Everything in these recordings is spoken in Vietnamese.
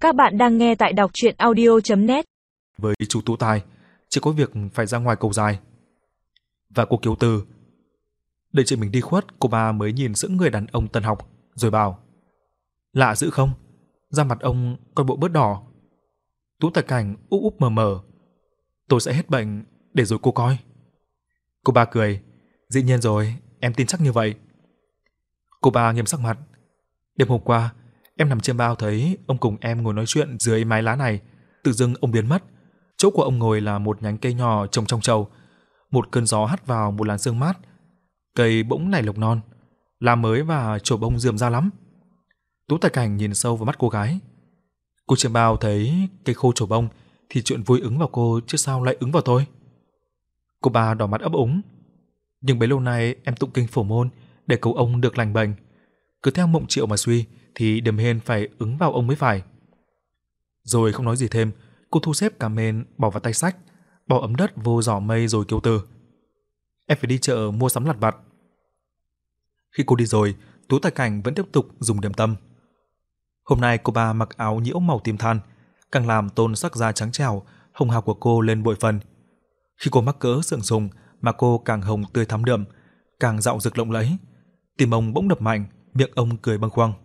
Các bạn đang nghe tại đọc truyện audio.net. Với chú Tú Tài, chỉ có việc phải ra ngoài cầu dài. Và cô Kiều Từ. Đợi chị mình đi khuất, cô ba mới nhìn sững người đàn ông tân học, rồi bảo: lạ dữ không? Da mặt ông coi bộ bớt đỏ. Tú Tài Cảnh úp úp mờ mờ: tôi sẽ hết bệnh để rồi cô coi. Cô ba cười: dĩ nhiên rồi, em tin chắc như vậy. Cô ba nghiêm sắc mặt: đêm hôm qua, em nằm trên bao thấy ông cùng em ngồi nói chuyện dưới mái lá này, tự dưng ông biến mất. Chỗ của ông ngồi là một nhánh cây nhỏ trồng trong chậu. Một cơn gió hắt vào một làn sương mát, cây bỗng nảy lộc non, lá mới và chồi bông rườm rà lắm. Tú Tài Cảnh nhìn sâu vào mắt cô gái. Cô trên bao thấy cây khô chồi bông thì chuyện vui ứng vào cô chứ sao lại ứng vào tôi. Cô ba đỏ mặt ấp úng: nhưng bấy lâu nay em tụng kinh phổ môn để cầu ông được lành bệnh, cứ theo mộng triệu mà suy thì đềm hên phải ứng vào ông mới phải. Rồi không nói gì thêm, cô thu xếp cả mền bỏ vào tay sách, bỏ ấm đất vô giỏ mây rồi kêu Từ: em phải đi chợ mua sắm lặt vặt. Khi cô đi rồi, Tú Tài Cảnh vẫn tiếp tục dùng điểm tâm. Hôm nay cô ba mặc áo nhiễu màu tím than, càng làm tôn sắc da trắng trẻo, hồng hào của cô lên bội phần. Khi cô mắc cỡ sượng sùng mà cô càng hồng tươi thắm đượm, càng dạo rực lộng lẫy. Tim ông bỗng đập mạnh, miệng ông cười bâng khuâng.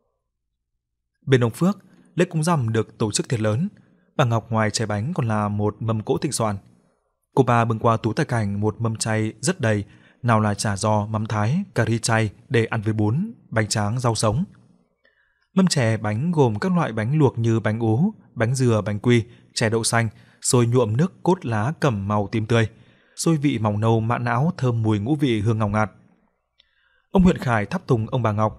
Bên ông Phước, lễ cúng rằm được tổ chức thiệt lớn. Bà Ngọc ngoài trái bánh còn là một mâm cỗ thịnh soạn. Cô ba bưng qua Tú Tài Cảnh một mâm chay rất đầy, nào là chả giò, mắm thái, cà ri chay để ăn với bún, bánh tráng, rau sống. Mâm chè bánh gồm các loại bánh luộc như bánh ú, bánh dừa, bánh quy, chè đậu xanh, xôi nhuộm nước cốt lá cẩm màu tím tươi, xôi vị mỏng nâu mã não thơm mùi ngũ vị hương ngào ngạt. Ông Huyện Khải thắp tùng ông bà Ngọc.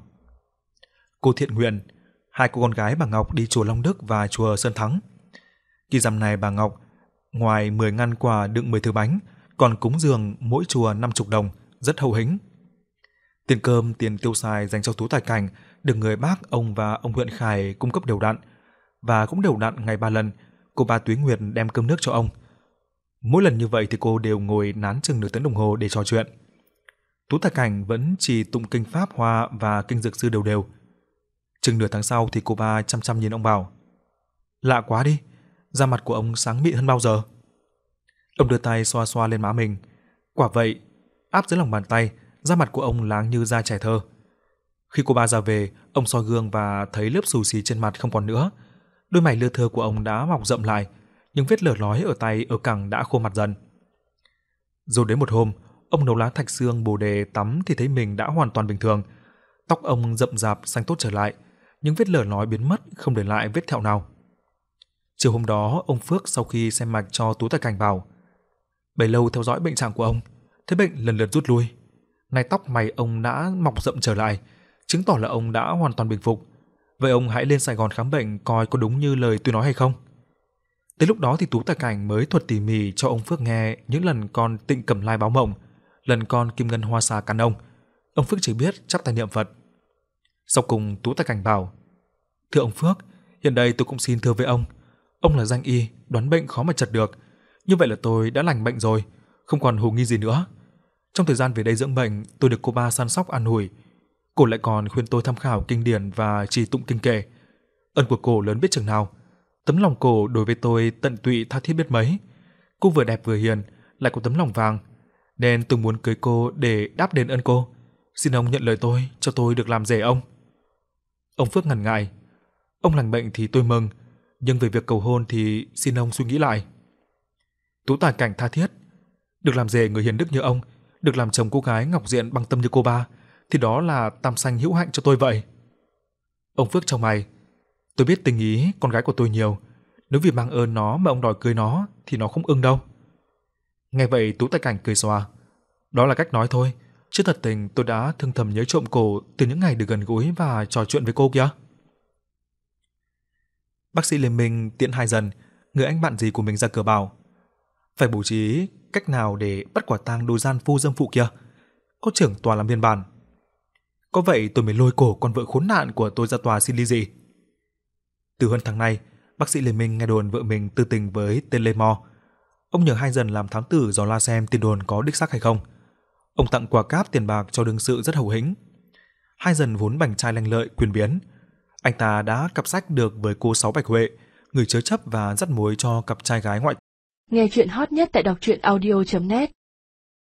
Cô Thiện Nguyện, hai cô con gái bà Ngọc đi chùa Long Đức và chùa Sơn Thắng. Kỳ rằm này bà Ngọc ngoài 10 ngăn quà đựng 10 thứ bánh, còn cúng dường mỗi chùa 50 đồng, rất hậu hĩnh. Tiền cơm, tiền tiêu xài dành cho Tú Tài Cảnh được người bác ông và ông Huyện Khải cung cấp đều đặn, và cũng đều đặn ngày 3 lần. Cô ba Túy Nguyệt đem cơm nước cho ông. Mỗi lần như vậy thì cô đều ngồi nán chừng nửa tiếng đồng hồ để trò chuyện. Tú Tài Cảnh vẫn chỉ tụng kinh Pháp Hoa và kinh Dược Sư đều đều. Chừng nửa tháng sau thì cô ba chăm chăm nhìn ông bảo: lạ quá đi, da mặt của ông sáng mịn hơn bao giờ. Ông đưa tay xoa xoa lên má mình. Quả vậy, áp dưới lòng bàn tay, da mặt của ông láng như da trẻ thơ. Khi cô ba ra về, ông soi gương và thấy lớp xù xì trên mặt không còn nữa. Đôi mày lưa thưa của ông đã mọc rậm lại, nhưng vết lở lói ở tay ở cẳng đã khô mặt dần. Rồi đến một hôm, ông nấu lá thạch xương bồ đề tắm thì thấy mình đã hoàn toàn bình thường. Tóc ông rậm rạp xanh tốt trở lại, nhưng vết lở lói biến mất, không để lại vết thẹo nào. Chiều hôm đó, ông Phước sau khi xem mạch cho Tú Tài Cảnh bảo: bấy lâu theo dõi bệnh trạng của ông, thấy bệnh lần lượt rút lui. Nay tóc mày ông đã mọc rậm trở lại, chứng tỏ là ông đã hoàn toàn bình phục. Vậy ông hãy lên Sài Gòn khám bệnh coi có đúng như lời tôi nói hay không. Tới lúc đó thì Tú Tài Cảnh mới thuật tỉ mỉ cho ông Phước nghe những lần con Tịnh Cẩm Lai báo mộng, lần con Kim Ngân Hoa Xà cắn ông. Ông Phước chỉ biết chắp tay niệm Phật. Sau cùng Tú Tài Cảnh bảo: thưa ông Phước, hiện đây tôi cũng xin thưa với ông. Ông là danh y, đoán bệnh khó mà chật được. Như vậy là tôi đã lành bệnh rồi, không còn hồ nghi gì nữa. Trong thời gian về đây dưỡng bệnh, tôi được cô ba săn sóc an ủi. Cô lại còn khuyên tôi tham khảo kinh điển và trì tụng kinh kệ. Ơn của cô lớn biết chừng nào. Tấm lòng cô đối với tôi tận tụy tha thiết biết mấy. Cô vừa đẹp vừa hiền, lại có tấm lòng vàng, nên tôi muốn cưới cô để đáp đền ơn cô. Xin ông nhận lời tôi, cho tôi được làm rể ông. Ông Phước ngần ngại. Ông lành bệnh thì tôi mừng, nhưng về việc cầu hôn thì xin ông suy nghĩ lại. Tú Tài Cảnh tha thiết: được làm rể người hiền đức như ông, được làm chồng cô gái ngọc diện bằng tâm như cô ba, thì đó là tam sanh hữu hạnh cho tôi vậy. Ông Phước chau mày: tôi biết tình ý con gái của tôi nhiều, nếu vì mang ơn nó mà ông đòi cưới nó thì nó không ưng đâu. Nghe vậy Tú Tài Cảnh cười xòa: đó là cách nói thôi, chứ thật tình tôi đã thương thầm nhớ trộm cổ từ những ngày được gần gũi và trò chuyện với cô kia. Bác sĩ Lê Minh tiễn hai dần, người anh bạn gì của mình ra cửa bảo: phải bố trí cách nào để bắt quả tang đôi gian phu dâm phụ kia. Có trưởng tòa làm biên bản. Có vậy tôi mới lôi cổ con vợ khốn nạn của tôi ra tòa xin ly dị. Từ hơn tháng nay, bác sĩ Lê Minh nghe đồn vợ mình tư tình với tên Lê Mo. Ông nhờ hai dần làm thám tử dò la xem tin đồn có đích xác hay không. Ông tặng quà cáp tiền bạc cho đương sự rất hậu hĩnh. Hai dần vốn bảnh trai lanh lợi quyền biến, Anh ta đã cặp sách được với cô Sáu Bạch Huệ, người chứa chấp và dắt mối cho cặp trai gái ngoại. Nghe chuyện hot nhất tại đọc truyện audio.net